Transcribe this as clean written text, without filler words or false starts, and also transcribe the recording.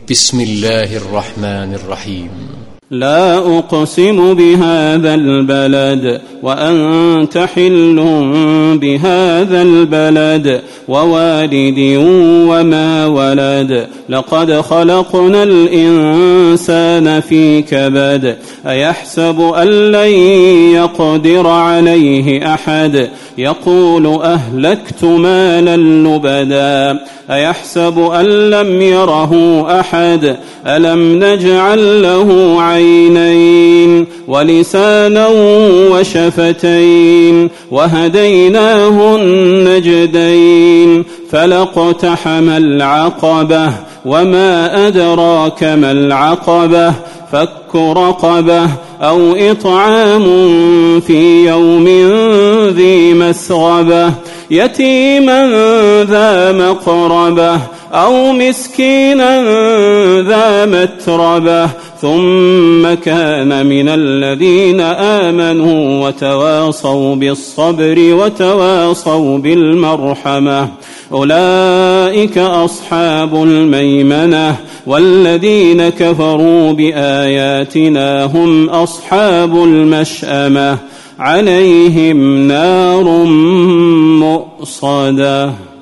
بسم الله الرحمن الرحيم. لا أقسم بهذا البلد وأنت حل بهذا البلد ووالد وما ولد لقد خلقنا الإنسان في كبد أيحسب أن لن يقدر عليه أحد يقول أهلكت مالا لبدا أيحسب أن لم يره أحد ألم نجعل له عينين ولسانا وشفتين وهديناه النجدين فلاقتحم العقبة وما أدراك ما العقبة فك رقبة أو إطعام في يوم ذي مسغبة يتيما ذا مقربة أو مسكينا ذا متربة ثم كان من الذين آمنوا وتواصوا بالصبر وتواصوا بالمرحمة أولئك أصحاب الميمنة والذين كفروا بآياتنا هم أصحاب المشأمة عليهم نار مؤصدة.